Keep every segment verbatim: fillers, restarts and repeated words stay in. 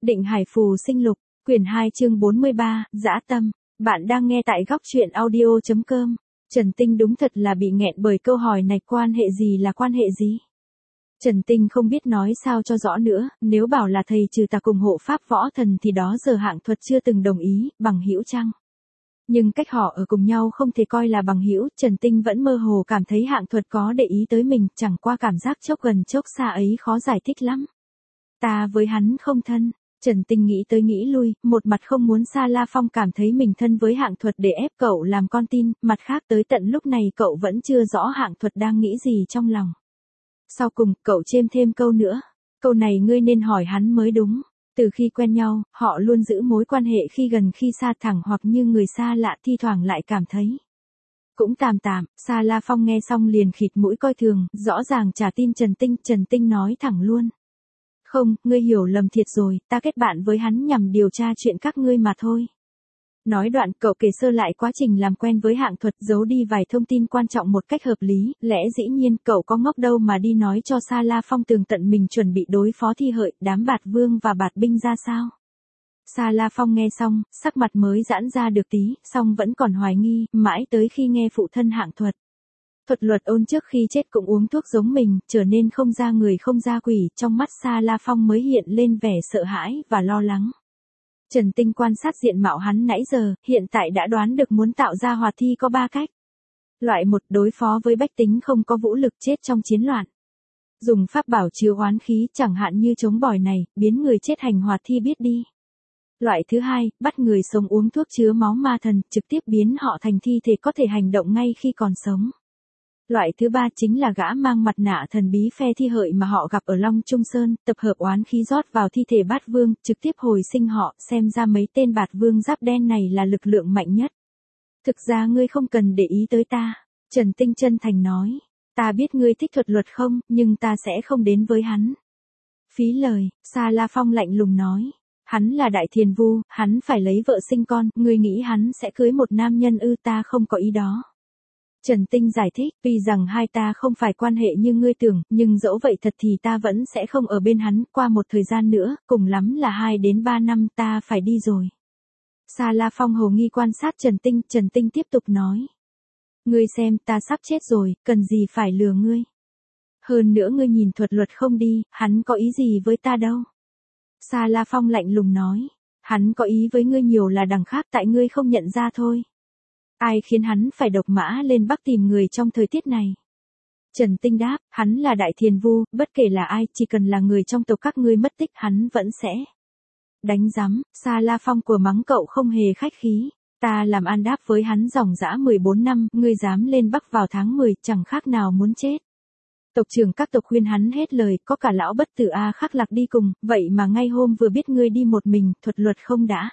Định Hải Phù Sinh Lục, quyển hai chương bốn mươi ba, Dã Tâm. Bạn đang nghe tại góc truyện audio chấm com. Trần Tinh đúng thật là bị nghẹn bởi câu hỏi này, quan hệ gì là quan hệ gì? Trần Tinh không biết nói sao cho rõ nữa, nếu bảo là thầy trừ tà cùng hộ pháp võ thần thì đó giờ Hạng Thuật chưa từng đồng ý, bằng hữu chăng? Nhưng cách họ ở cùng nhau không thể coi là bằng hữu, Trần Tinh vẫn mơ hồ cảm thấy Hạng Thuật có để ý tới mình, chẳng qua cảm giác chốc gần chốc xa ấy khó giải thích lắm. Ta với hắn không thân. Trần Tinh nghĩ tới nghĩ lui, một mặt không muốn Sa La Phong cảm thấy mình thân với Hạng Thuật để ép cậu làm con tin, mặt khác tới tận lúc này cậu vẫn chưa rõ Hạng Thuật đang nghĩ gì trong lòng. Sau cùng, cậu chêm thêm câu nữa. Câu này ngươi nên hỏi hắn mới đúng. Từ khi quen nhau, họ luôn giữ mối quan hệ khi gần khi xa, thẳng hoặc như người xa lạ thi thoảng lại cảm thấy cũng tạm tạm. Sa La Phong nghe xong liền khịt mũi coi thường, rõ ràng chả tin Trần Tinh. Trần Tinh nói thẳng luôn. Không, ngươi hiểu lầm thiệt rồi, ta kết bạn với hắn nhằm điều tra chuyện các ngươi mà thôi. Nói đoạn cậu kể sơ lại quá trình làm quen với Hạng Thuật, giấu đi vài thông tin quan trọng một cách hợp lý, lẽ dĩ nhiên cậu có ngốc đâu mà đi nói cho Sa La Phong tường tận mình chuẩn bị đối phó Thi Hợi, đám Bạt Vương và Bạt Binh ra sao. Sa La Phong nghe xong, sắc mặt mới giãn ra được tí, song vẫn còn hoài nghi, mãi tới khi nghe phụ thân Hạng Thuật. Thuật Luật Ôn trước khi chết cũng uống thuốc giống mình, trở nên không ra người không ra quỷ, trong mắt Sa La Phong mới hiện lên vẻ sợ hãi và lo lắng. Trần Tinh quan sát diện mạo hắn nãy giờ, hiện tại đã đoán được muốn tạo ra hoạt thi có ba cách. Loại một, đối phó với bách tính không có vũ lực chết trong chiến loạn. Dùng pháp bảo chứa oán khí, chẳng hạn như chống bỏi này, biến người chết hành hoạt thi biết đi. Loại thứ hai, bắt người sống uống thuốc chứa máu ma thần, trực tiếp biến họ thành thi thể có thể hành động ngay khi còn sống. Loại thứ ba chính là gã mang mặt nạ thần bí phe Thi Hợi mà họ gặp ở Long Trung Sơn, tập hợp oán khí rót vào thi thể Bát Vương, trực tiếp hồi sinh họ, xem ra mấy tên Bạt Vương giáp đen này là lực lượng mạnh nhất. Thực ra ngươi không cần để ý tới ta, Trần Tinh chân thành nói. Ta biết ngươi thích thuật luật không, nhưng ta sẽ không đến với hắn. Phí lời, Sa La Phong lạnh lùng nói. Hắn là đại thiền vu, hắn phải lấy vợ sinh con, ngươi nghĩ hắn sẽ cưới một nam nhân ư? Ta không có ý đó. Trần Tinh giải thích, tuy rằng hai ta không phải quan hệ như ngươi tưởng, nhưng dẫu vậy thật thì ta vẫn sẽ không ở bên hắn, qua một thời gian nữa, cùng lắm là hai đến ba năm ta phải đi rồi. Sa La Phong hồ nghi quan sát Trần Tinh, Trần Tinh tiếp tục nói. Ngươi xem, ta sắp chết rồi, cần gì phải lừa ngươi. Hơn nữa ngươi nhìn Thuật Luật không đi, hắn có ý gì với ta đâu. Sa La Phong lạnh lùng nói, hắn có ý với ngươi nhiều là đằng khác tại ngươi không nhận ra thôi. Ai khiến hắn phải độc mã lên Bắc tìm người trong thời tiết này? Trần Tinh đáp, hắn là đại thiền vu, bất kể là ai, chỉ cần là người trong tộc các ngươi mất tích hắn vẫn sẽ đánh giám. Sa La Phong của mắng cậu không hề khách khí. Ta làm an đáp với hắn dòng dã mười bốn năm, ngươi dám lên Bắc vào tháng mười, chẳng khác nào muốn chết. Tộc trưởng các tộc khuyên hắn hết lời, có cả lão bất tử A Khắc Lạc đi cùng, vậy mà ngay hôm vừa biết ngươi đi một mình, Thuật Luật không đã.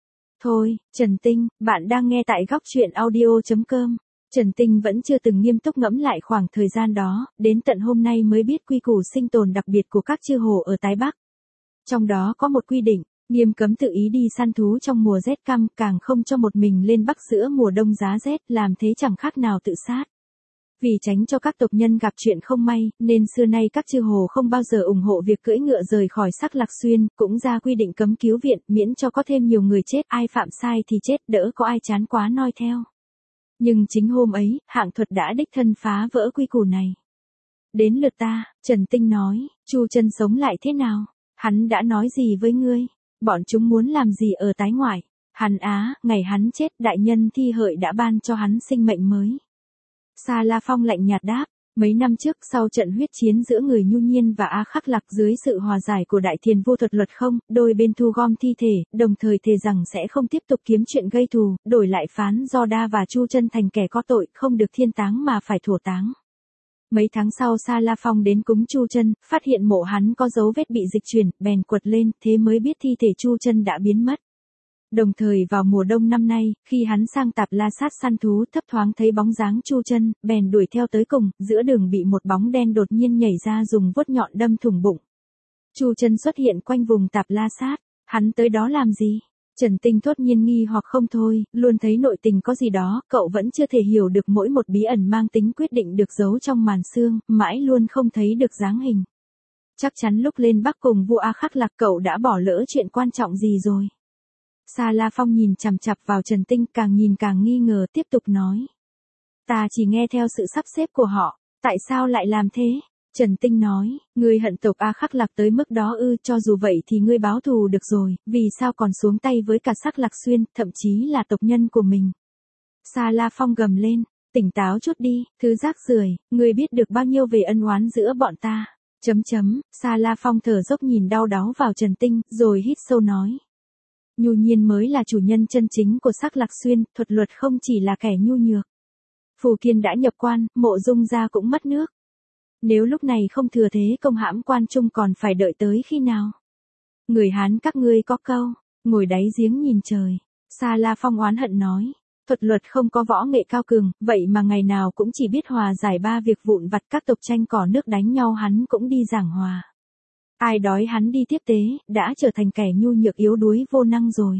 Thôi, Trần Tinh, bạn đang nghe tại góc truyện audio chấm com. Trần Tinh vẫn chưa từng nghiêm túc ngẫm lại khoảng thời gian đó, đến tận hôm nay mới biết quy củ sinh tồn đặc biệt của các chư hồ ở Tái Bắc. Trong đó có một quy định, nghiêm cấm tự ý đi săn thú trong mùa rét căm, càng không cho một mình lên Bắc giữa mùa đông giá rét, làm thế chẳng khác nào tự sát. Vì tránh cho các tộc nhân gặp chuyện không may, nên xưa nay các chư hồ không bao giờ ủng hộ việc cưỡi ngựa rời khỏi Sắc Lạc Xuyên, cũng ra quy định cấm cứu viện, miễn cho có thêm nhiều người chết, ai phạm sai thì chết, đỡ có ai chán quá noi theo. Nhưng chính hôm ấy, Hạng Thuật đã đích thân phá vỡ quy củ này. Đến lượt ta, Trần Tinh nói, Chu Chân sống lại thế nào? Hắn đã nói gì với ngươi? Bọn chúng muốn làm gì ở Tái Ngoại? Hắn á, ngày hắn chết, đại nhân Thi Hợi đã ban cho hắn sinh mệnh mới. Sa La Phong lạnh nhạt đáp, mấy năm trước sau trận huyết chiến giữa người Nhu Nhiên và A Khắc Lạc dưới sự hòa giải của đại thiền vô Thuật Luật không, đôi bên thu gom thi thể, đồng thời thề rằng sẽ không tiếp tục kiếm chuyện gây thù, đổi lại phán Do Đa và Chu Chân thành kẻ có tội, không được thiên táng mà phải thổ táng. Mấy tháng sau Sa La Phong đến cúng Chu Chân, phát hiện mộ hắn có dấu vết bị dịch chuyển, bèn quật lên, thế mới biết thi thể Chu Chân đã biến mất. Đồng thời vào mùa đông năm nay, khi hắn sang Tạp La Sát săn thú, thấp thoáng thấy bóng dáng Chu Chân, bèn đuổi theo tới cùng, giữa đường bị một bóng đen đột nhiên nhảy ra dùng vuốt nhọn đâm thủng bụng. Chu Chân xuất hiện quanh vùng Tạp La Sát, hắn tới đó làm gì? Trần Tinh thốt nhiên nghi hoặc không thôi, luôn thấy nội tình có gì đó, cậu vẫn chưa thể hiểu được mỗi một bí ẩn mang tính quyết định được giấu trong màn sương, mãi luôn không thấy được dáng hình. Chắc chắn lúc lên Bắc cùng vua A Khắc Lạc cậu đã bỏ lỡ chuyện quan trọng gì rồi. Sa La Phong nhìn chằm chằm vào Trần Tinh, càng nhìn càng nghi ngờ, tiếp tục nói. Ta chỉ nghe theo sự sắp xếp của họ, tại sao lại làm thế? Trần Tinh nói, ngươi hận tộc A Khắc Lạc tới mức đó ư? Cho dù vậy thì ngươi báo thù được rồi, vì sao còn xuống tay với cả Sắc Lạc Xuyên, thậm chí là tộc nhân của mình? Sa La Phong gầm lên, tỉnh táo chút đi, thứ rác rưởi, ngươi biết được bao nhiêu về ân oán giữa bọn ta? Chấm chấm, Sa La Phong thở dốc nhìn đau đáu vào Trần Tinh, rồi hít sâu nói. Nhu Nhiên mới là chủ nhân chân chính của Sắc Lạc Xuyên, Thuật Luật không chỉ là kẻ nhu nhược. Phù Kiên đã nhập quan, Mộ Dung gia cũng mất nước. Nếu lúc này không thừa thế công hãm quan trung còn phải đợi tới khi nào? Người Hán các ngươi có câu, ngồi đáy giếng nhìn trời. Sa La Phong oán hận nói. Thuật Luật không có võ nghệ cao cường, vậy mà ngày nào cũng chỉ biết hòa giải ba việc vụn vặt, các tộc tranh cỏ nước đánh nhau hắn cũng đi giảng hòa. Ai đói hắn đi tiếp tế, đã trở thành kẻ nhu nhược yếu đuối vô năng rồi.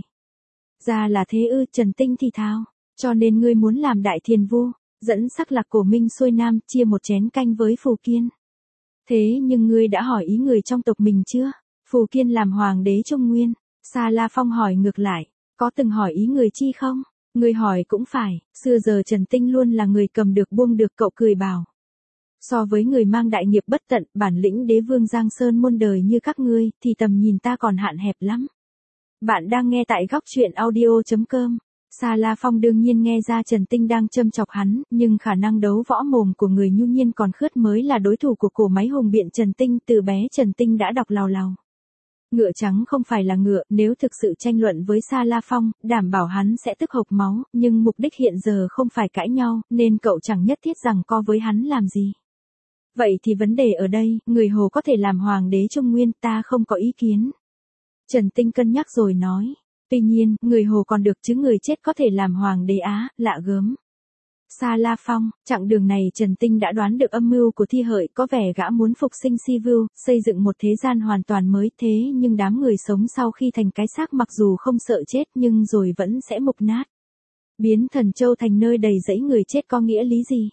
Ra là thế ư? Trần Tinh thì thào. Cho nên ngươi muốn làm đại thiền vu, dẫn Sắc Lạc Cổ Minh xuôi nam, chia một chén canh với Phù Kiên. Thế nhưng ngươi đã hỏi ý người trong tộc mình chưa? Phù Kiên làm hoàng đế Trung Nguyên. Sa La Phong hỏi ngược lại, có từng hỏi ý người chi không? Ngươi hỏi cũng phải, xưa giờ Trần Tinh luôn là người cầm được buông được, cậu cười bảo. So với người mang đại nghiệp bất tận, bản lĩnh đế vương Giang Sơn muôn đời như các ngươi, thì tầm nhìn ta còn hạn hẹp lắm. Bạn đang nghe tại góc truyện audio chấm com. Sa La Phong đương nhiên nghe ra Trần Tinh đang châm chọc hắn, nhưng khả năng đấu võ mồm của người nhu nhiên còn khướt mới là đối thủ của cổ máy hùng biện Trần Tinh. Từ bé Trần Tinh đã đọc lào lào. Ngựa trắng không phải là ngựa, nếu thực sự tranh luận với Sa La Phong, đảm bảo hắn sẽ tức hộc máu, nhưng mục đích hiện giờ không phải cãi nhau, nên cậu chẳng nhất thiết rằng co với hắn làm gì. Vậy thì vấn đề ở đây, người Hồ có thể làm hoàng đế Trung Nguyên, ta không có ý kiến. Trần Tinh cân nhắc rồi nói. Tuy nhiên, người Hồ còn được chứ người chết có thể làm hoàng đế Á, lạ gớm. Sa La Phong, chặng đường này Trần Tinh đã đoán được âm mưu của Thi Hợi, có vẻ gã muốn phục sinh Si Vưu, xây dựng một thế gian hoàn toàn mới. Thế nhưng đám người sống sau khi thành cái xác mặc dù không sợ chết nhưng rồi vẫn sẽ mục nát. Biến Thần Châu thành nơi đầy rẫy người chết có nghĩa lý gì?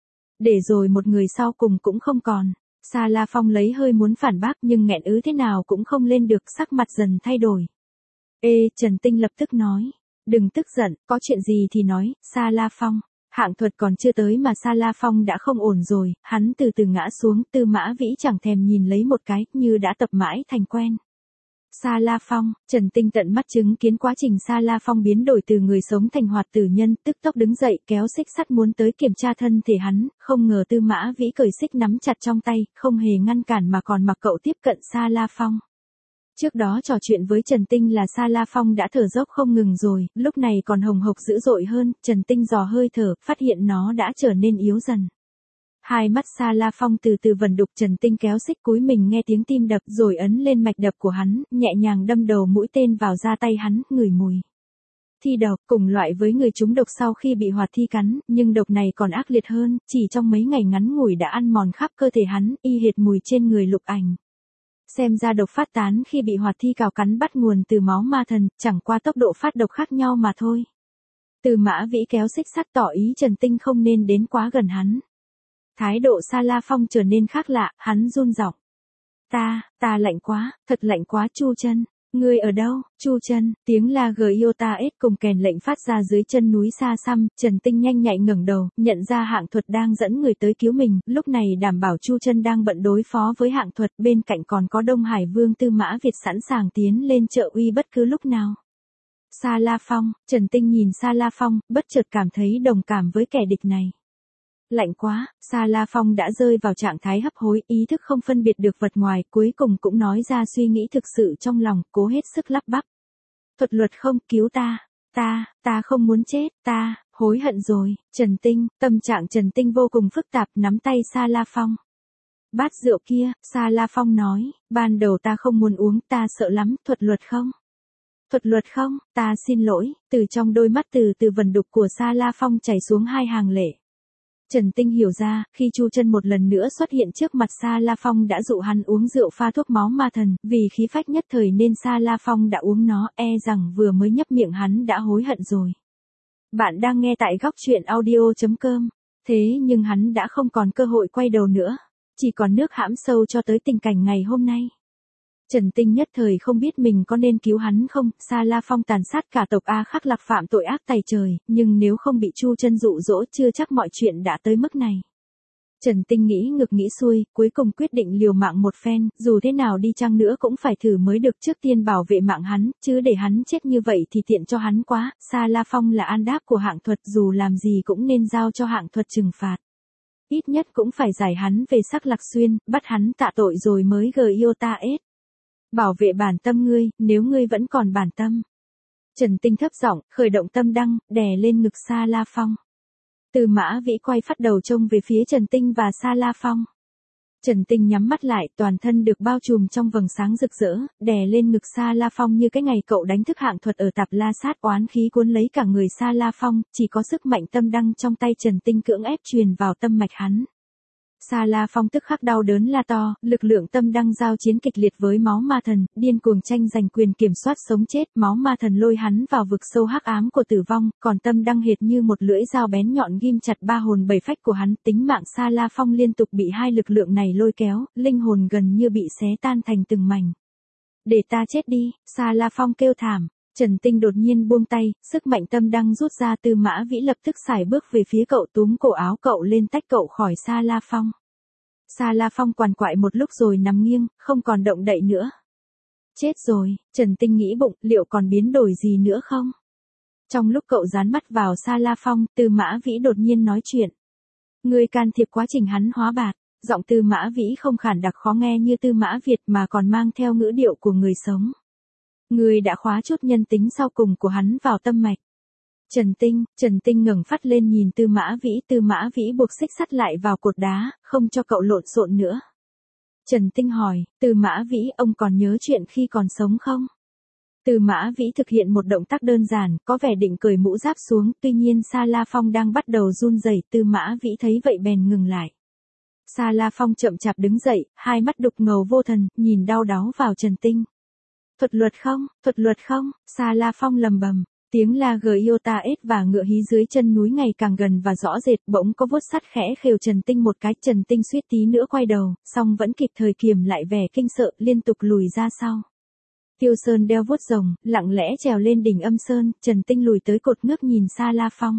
Để rồi một người sau cùng cũng không còn. Sa La Phong lấy hơi muốn phản bác nhưng nghẹn ứ thế nào cũng không lên được, sắc mặt dần thay đổi. Ê, Trần Tinh lập tức nói. Đừng tức giận, có chuyện gì thì nói. Sa La Phong. Hạng Thuật còn chưa tới mà Sa La Phong đã không ổn rồi, hắn từ từ ngã xuống, Tư Mã Vĩ chẳng thèm nhìn lấy một cái, như đã tập mãi thành quen. Sa La Phong, Trần Tinh tận mắt chứng kiến quá trình Sa La Phong biến đổi từ người sống thành hoạt tử nhân, tức tốc đứng dậy kéo xích sắt muốn tới kiểm tra thân thể hắn, không ngờ Tư Mã Vĩ cởi xích nắm chặt trong tay, không hề ngăn cản mà còn mặc cậu tiếp cận Sa La Phong. Trước đó trò chuyện với Trần Tinh là Sa La Phong đã thở dốc không ngừng rồi, lúc này còn hồng hộc dữ dội hơn, Trần Tinh dò hơi thở, phát hiện nó đã trở nên yếu dần. Hai mắt Sa La Phong từ từ vần đục, Trần Tinh kéo xích cúi mình nghe tiếng tim đập rồi ấn lên mạch đập của hắn, nhẹ nhàng đâm đầu mũi tên vào da tay hắn, ngửi mùi. Thi độc, cùng loại với người trúng độc sau khi bị hoạt thi cắn, nhưng độc này còn ác liệt hơn, chỉ trong mấy ngày ngắn ngủi đã ăn mòn khắp cơ thể hắn, y hệt mùi trên người Lục Ảnh. Xem ra độc phát tán khi bị hoạt thi cào cắn bắt nguồn từ máu ma thần, chẳng qua tốc độ phát độc khác nhau mà thôi. Tư Mã Vĩ kéo xích sắt tỏ ý Trần Tinh không nên đến quá gần hắn. Thái độ Sa La Phong trở nên khác lạ, hắn run giọng. Ta, ta lạnh quá, thật lạnh quá. Chu Chân, ngươi ở đâu? Chu Chân, tiếng la Giota S cùng kèn lệnh phát ra dưới chân núi xa xăm, Trần Tinh nhanh nhạy ngẩng đầu, nhận ra Hạng Thuật đang dẫn người tới cứu mình, lúc này đảm bảo Chu Chân đang bận đối phó với Hạng Thuật, bên cạnh còn có Đông Hải Vương Tư Mã Việt sẵn sàng tiến lên trợ uy bất cứ lúc nào. Sa La Phong, Trần Tinh nhìn Sa La Phong, bất chợt cảm thấy đồng cảm với kẻ địch này. Lạnh quá, Sa La Phong đã rơi vào trạng thái hấp hối, ý thức không phân biệt được vật ngoài, cuối cùng cũng nói ra suy nghĩ thực sự trong lòng, cố hết sức lắp bắp. Thuật Luật không, cứu ta, ta, ta không muốn chết, ta, hối hận rồi. Trần Tinh, tâm trạng Trần Tinh vô cùng phức tạp, nắm tay Sa La Phong. Bát rượu kia, Sa La Phong nói, ban đầu ta không muốn uống, ta sợ lắm. Thuật Luật không? Thuật Luật không, ta xin lỗi. Từ trong đôi mắt từ từ vần đục của Sa La Phong chảy xuống hai hàng lệ. Trần Tinh hiểu ra, khi Chu Chân một lần nữa xuất hiện trước mặt Sa La Phong đã dụ hắn uống rượu pha thuốc máu ma thần, vì khí phách nhất thời nên Sa La Phong đã uống nó, e rằng vừa mới nhấp miệng hắn đã hối hận rồi. Bạn đang nghe tại góc truyện audio chấm com. Thế nhưng hắn đã không còn cơ hội quay đầu nữa. chỉ còn nước hãm sâu cho tới tình cảnh ngày hôm nay. Trần Tinh nhất thời không biết mình có nên cứu hắn không, Sa La Phong tàn sát cả tộc A Khắc Lạc phạm tội ác tày trời, nhưng nếu không bị Chu Chân dụ dỗ chưa chắc mọi chuyện đã tới mức này. Trần Tinh nghĩ ngược nghĩ xuôi, cuối cùng quyết định liều mạng một phen, dù thế nào đi chăng nữa cũng phải thử mới được, trước tiên bảo vệ mạng hắn, chứ để hắn chết như vậy thì tiện cho hắn quá, Sa La Phong là an đáp của Hạng Thuật, dù làm gì cũng nên giao cho Hạng Thuật trừng phạt. Ít nhất cũng phải giải hắn về Sắc Lạc Xuyên, bắt hắn tạ tội rồi mới gờ yêu ta ết. Bảo vệ bản tâm ngươi, nếu ngươi vẫn còn bản tâm. Trần Tinh thấp giọng, khởi động tâm đăng, đè lên ngực Sa La Phong. Từ Mã Vĩ quay phát đầu trông về phía Trần Tinh và Sa La Phong. Trần Tinh nhắm mắt lại, toàn thân được bao trùm trong vầng sáng rực rỡ, đè lên ngực Sa La Phong như cái ngày cậu đánh thức Hạng Thuật ở Tạp La Sát, oán khí cuốn lấy cả người Sa La Phong, chỉ có sức mạnh tâm đăng trong tay Trần Tinh cưỡng ép truyền vào tâm mạch hắn. Sa La Phong tức khắc đau đớn la to, lực lượng tâm đăng giao chiến kịch liệt với máu ma thần, điên cuồng tranh giành quyền kiểm soát sống chết, máu ma thần lôi hắn vào vực sâu hắc ám của tử vong, còn tâm đăng hệt như một lưỡi dao bén nhọn ghim chặt ba hồn bảy phách của hắn, tính mạng Sa La Phong liên tục bị hai lực lượng này lôi kéo, linh hồn gần như bị xé tan thành từng mảnh. Để ta chết đi, Sa La Phong kêu thảm. Trần Tinh đột nhiên buông tay, sức mạnh tâm đăng rút ra, Tư Mã Vĩ lập tức sải bước về phía cậu, túm cổ áo cậu lên tách cậu khỏi Sa La Phong. Sa La Phong quằn quại một lúc rồi nằm nghiêng, không còn động đậy nữa. Chết rồi, Trần Tinh nghĩ bụng, liệu còn biến đổi gì nữa không? Trong lúc cậu dán mắt vào Sa La Phong, Tư Mã Vĩ đột nhiên nói chuyện. Người can thiệp quá trình hắn hóa bạt. Giọng Tư Mã Vĩ không khản đặc khó nghe như Tư Mã Việt mà còn mang theo ngữ điệu của người sống. Người đã khóa chút nhân tính sau cùng của hắn vào tâm mạch. Trần Tinh, Trần Tinh ngẩng phát lên nhìn Tư Mã Vĩ, Tư Mã Vĩ buộc xích sắt lại vào cột đá, không cho cậu lộn xộn nữa. Trần Tinh hỏi, Tư Mã Vĩ, ông còn nhớ chuyện khi còn sống không? Tư Mã Vĩ thực hiện một động tác đơn giản, có vẻ định cởi mũ giáp xuống, tuy nhiên Sa La Phong đang bắt đầu run rẩy, Tư Mã Vĩ thấy vậy bèn ngừng lại. Sa La Phong chậm chạp đứng dậy, hai mắt đục ngầu vô thần, nhìn đau đáu vào Trần Tinh. Thuật luật không, thuật luật không, Sa La Phong lầm bầm. Tiếng la Giota S và ngựa hí dưới chân núi ngày càng gần và rõ rệt, bỗng có vuốt sắt khẽ khều Trần Tinh một cái, Trần Tinh suýt tí nữa quay đầu, song vẫn kịp thời kiềm lại vẻ kinh sợ, liên tục lùi ra sau. Tiêu Sơn đeo vuốt rồng, lặng lẽ trèo lên đỉnh Âm Sơn, Trần Tinh lùi tới cột ngước nhìn Sa La Phong.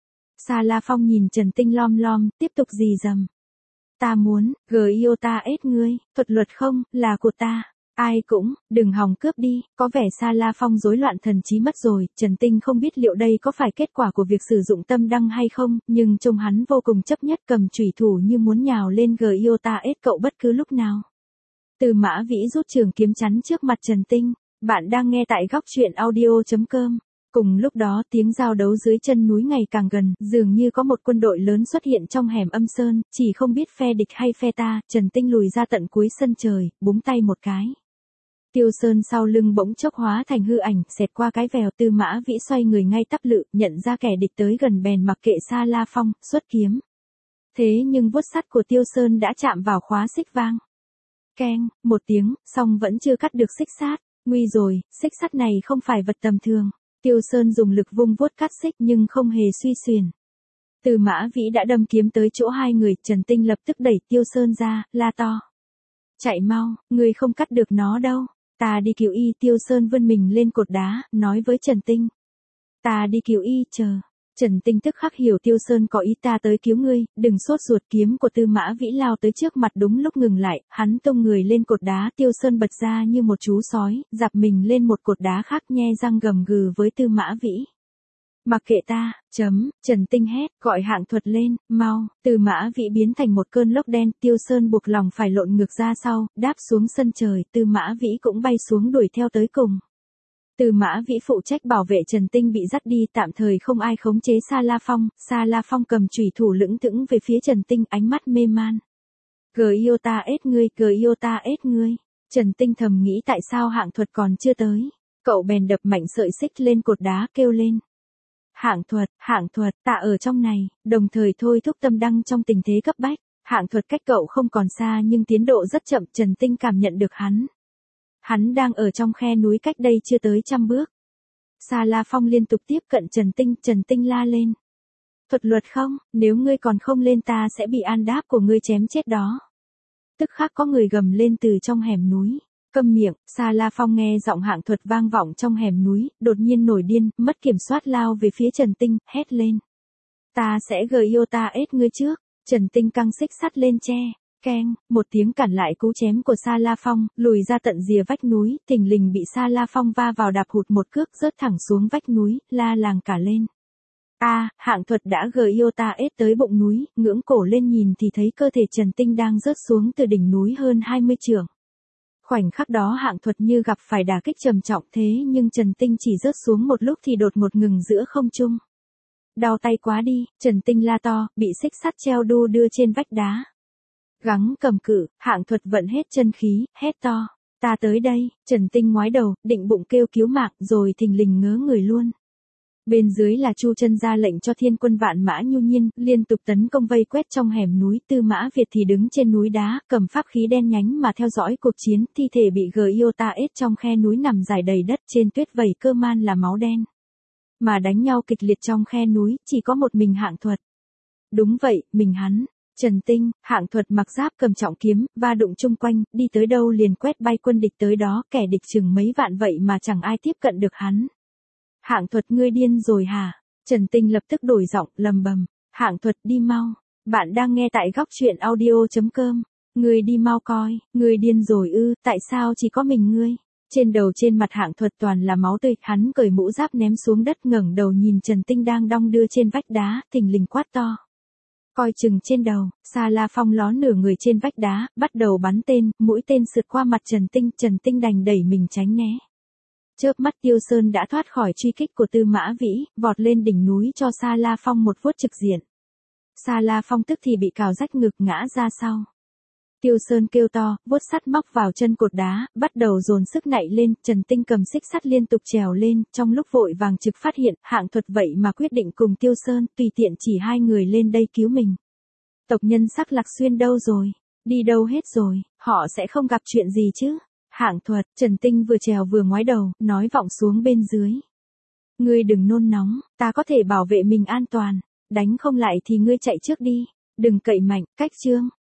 Sa La Phong nhìn Trần Tinh lom lom, tiếp tục rì rầm. Ta muốn, Giota S ngươi, thuật luật không, là của ta. Ai cũng, đừng hòng cướp đi, có vẻ Sa La Phong rối loạn thần trí mất rồi, Trần Tinh không biết liệu đây có phải kết quả của việc sử dụng tâm đăng hay không, nhưng trông hắn vô cùng chấp nhất, cầm chủy thủ như muốn nhào lên Giota S cậu bất cứ lúc nào. Tư Mã Vĩ rút trường kiếm chắn trước mặt Trần Tinh, bạn đang nghe tại góc truyện audio chấm com. Cùng lúc đó tiếng giao đấu dưới chân núi ngày càng gần, dường như có một quân đội lớn xuất hiện trong hẻm Âm Sơn, chỉ không biết phe địch hay phe ta, Trần Tinh lùi ra tận cuối sân trời, búng tay một cái. Tiêu Sơn sau lưng bỗng chốc hóa thành hư ảnh, xẹt qua cái vèo, Tư Mã Vĩ xoay người ngay tắp lự, nhận ra kẻ địch tới gần bèn mặc kệ Sa La Phong, xuất kiếm. Thế nhưng vuốt sắt của Tiêu Sơn đã chạm vào khóa xích vang. Keng, một tiếng, song vẫn chưa cắt được xích sát, nguy rồi, xích sắt này không phải vật tầm thường. Tiêu Sơn dùng lực vung vuốt cắt xích nhưng không hề suy xuyển. Tư Mã Vĩ đã đâm kiếm tới chỗ hai người, Trần Tinh lập tức đẩy Tiêu Sơn ra, la to. Chạy mau, người không cắt được nó đâu. Ta đi cứu y, Tiêu Sơn vươn mình lên cột đá, nói với Trần Tinh. Ta đi cứu y, chờ. Trần Tinh tức khắc hiểu Tiêu Sơn có ý, ta tới cứu ngươi, đừng sốt ruột, kiếm của Tư Mã Vĩ lao tới trước mặt đúng lúc ngừng lại, hắn tung người lên cột đá, Tiêu Sơn bật ra như một chú sói, dạp mình lên một cột đá khác, nhe răng gầm gừ với Tư Mã Vĩ. Mặc kệ ta, chấm, Trần Tinh hét, gọi Hạng Thuật lên, mau, Tư Mã Vĩ biến thành một cơn lốc đen, Tiêu Sơn buộc lòng phải lộn ngược ra sau, đáp xuống sân trời, Tư Mã Vĩ cũng bay xuống đuổi theo tới cùng. Tư Mã Vĩ phụ trách bảo vệ Trần Tinh bị dắt đi, tạm thời không ai khống chế Sa La Phong, Sa La Phong cầm chủy thủ lững thững về phía Trần Tinh, ánh mắt mê man. Giota S ngươi, Giota S ngươi, Trần Tinh thầm nghĩ tại sao Hạng Thuật còn chưa tới, cậu bèn đập mạnh sợi xích lên cột đá kêu lên. Hạng Thuật, Hạng Thuật, ta ở trong này, đồng thời thôi thúc tâm đăng trong tình thế cấp bách. Hạng Thuật cách cậu không còn xa nhưng tiến độ rất chậm, Trần Tinh cảm nhận được hắn. Hắn đang ở trong khe núi cách đây chưa tới trăm bước. Sa La Phong liên tục tiếp cận Trần Tinh, Trần Tinh la lên. Thuật luật không, nếu ngươi còn không lên ta sẽ bị an đáp của ngươi chém chết đó. Tức khắc có người gầm lên từ trong hẻm núi. Câm miệng, Sa La Phong nghe giọng Hạng Thuật vang vọng trong hẻm núi, đột nhiên nổi điên, mất kiểm soát lao về phía Trần Tinh, hét lên. Ta sẽ gờ yêu ta ết ngươi trước. Trần Tinh căng xích sắt lên tre. Keng, một tiếng cản lại cú chém của Sa La Phong, lùi ra tận rìa vách núi, thình lình bị Sa La Phong va vào đạp hụt một cước rớt thẳng xuống vách núi, la làng cả lên. A, à, Hạng Thuật đã gờ yêu ta ết tới bụng núi, ngưỡng cổ lên nhìn thì thấy cơ thể Trần Tinh đang rớt xuống từ đỉnh núi hơn hai mươi trượng. Khoảnh khắc đó Hạng Thuật như gặp phải đả kích trầm trọng thế nhưng Trần Tinh chỉ rớt xuống một lúc thì đột ngột ngừng giữa không trung. Đau tay quá đi, Trần Tinh la to, bị xích sắt treo đu đưa trên vách đá. Gắng cầm cự, Hạng Thuật vận hết chân khí, hét to. Ta tới đây, Trần Tinh ngoái đầu, định bụng kêu cứu mạng rồi thình lình ngớ người luôn. Bên dưới là Chu Chân ra lệnh cho thiên quân Vạn Mã Nhu Nhiên, liên tục tấn công vây quét trong hẻm núi. Tư Mã Việt thì đứng trên núi đá, cầm pháp khí đen nhánh mà theo dõi cuộc chiến, thi thể bị Giota ết trong khe núi nằm dài đầy đất, trên tuyết vẩy cơ man là máu đen. Mà đánh nhau kịch liệt trong khe núi, chỉ có một mình Hạng Thuật. Đúng vậy, mình hắn. Trần Tinh, Hạng Thuật mặc giáp cầm trọng kiếm, va đụng chung quanh, đi tới đâu liền quét bay quân địch tới đó, kẻ địch chừng mấy vạn vậy mà chẳng ai tiếp cận được hắn. Hạng Thuật ngươi điên rồi hả? Trần Tinh lập tức đổi giọng, lầm bầm. Hạng Thuật đi mau. Bạn đang nghe tại góc truyện audio chấm com. Ngươi đi mau coi, ngươi điên rồi ư, tại sao chỉ có mình ngươi? Trên đầu trên mặt Hạng Thuật toàn là máu tươi, hắn cởi mũ giáp ném xuống đất ngẩng đầu nhìn Trần Tinh đang đong đưa trên vách đá, thình lình quát to. Coi chừng trên đầu, Sa La Phong ló nửa người trên vách đá, bắt đầu bắn tên, mũi tên sượt qua mặt Trần Tinh, Trần Tinh đành đẩy mình tránh né. Chớp mắt Tiêu Sơn đã thoát khỏi truy kích của Tư Mã Vĩ, vọt lên đỉnh núi cho Sa La Phong một vuốt trực diện. Sa La Phong tức thì bị cào rách ngực ngã ra sau. Tiêu Sơn kêu to, vuốt sắt móc vào chân cột đá, bắt đầu dồn sức nạy lên, Trần Tinh cầm xích sắt liên tục trèo lên, trong lúc vội vàng trực phát hiện, Hạng Thuật vậy mà quyết định cùng Tiêu Sơn, tùy tiện chỉ hai người lên đây cứu mình. Tộc nhân Sắc Lạc Xuyên đâu rồi? Đi đâu hết rồi? Họ sẽ không gặp chuyện gì chứ? Hạng Thuật, Trần Tinh vừa trèo vừa ngoái đầu, nói vọng xuống bên dưới. Ngươi đừng nôn nóng, ta có thể bảo vệ mình an toàn, đánh không lại thì ngươi chạy trước đi, đừng cậy mạnh, cách chương.